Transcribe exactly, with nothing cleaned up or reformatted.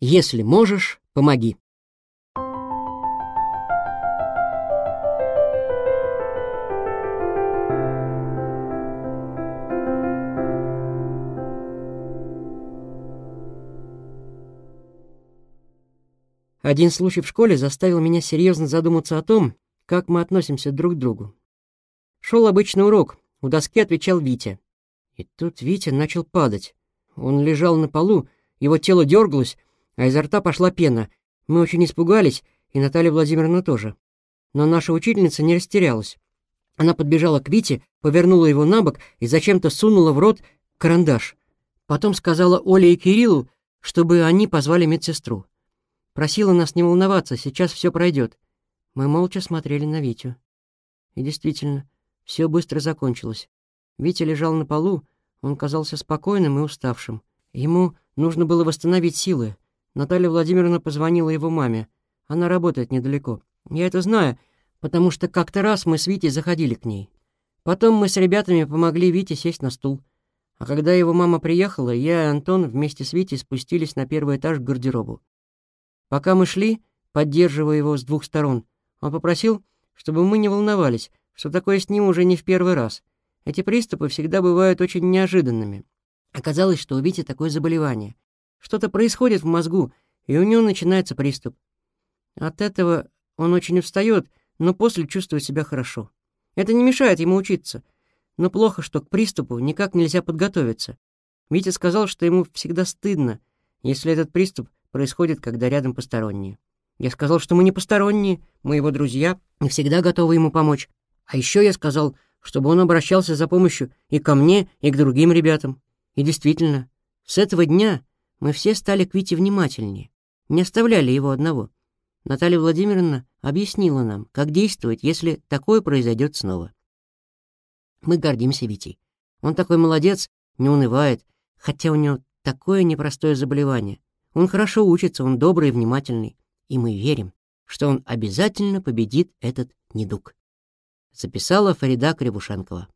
Если можешь, помоги. Один случай в школе заставил меня серьезно задуматься о том, как мы относимся друг к другу. Шел обычный урок, у доски отвечал Витя. И тут Витя начал падать. Он лежал на полу, его тело дергалось, а изо рта пошла пена. Мы очень испугались, и Наталья Владимировна тоже. Но наша учительница не растерялась. Она подбежала к Вите, повернула его на бок и зачем-то сунула в рот карандаш. Потом сказала Оле и Кириллу, чтобы они позвали медсестру. Просила нас не волноваться, сейчас все пройдет. Мы молча смотрели на Витю. И действительно, все быстро закончилось. Витя лежал на полу, он казался спокойным и уставшим. Ему нужно было восстановить силы. Наталья Владимировна позвонила его маме. Она работает недалеко. Я это знаю, потому что как-то раз мы с Витей заходили к ней. Потом мы с ребятами помогли Вите сесть на стул. А когда его мама приехала, я и Антон вместе с Витей спустились на первый этаж к гардеробу. Пока мы шли, поддерживая его с двух сторон, он попросил, чтобы мы не волновались, что такое с ним уже не в первый раз. Эти приступы всегда бывают очень неожиданными. Оказалось, что у Вити такое заболевание. Что-то происходит в мозгу, и у него начинается приступ. От этого он очень устает, но после чувствует себя хорошо. Это не мешает ему учиться. Но плохо, что к приступу никак нельзя подготовиться. Витя сказал, что ему всегда стыдно, если этот приступ происходит, когда рядом посторонние. Я сказал, что мы не посторонние, мы его друзья и всегда готовы ему помочь. А еще я сказал, чтобы он обращался за помощью и ко мне, и к другим ребятам. И действительно, с этого дня мы все стали к Вите внимательнее, не оставляли его одного. Наталья Владимировна объяснила нам, как действовать, если такое произойдет снова. Мы гордимся Витей. Он такой молодец, не унывает, хотя у него такое непростое заболевание. Он хорошо учится, он добрый и внимательный, и мы верим, что он обязательно победит этот недуг. Записала Фарида Кривушенкова.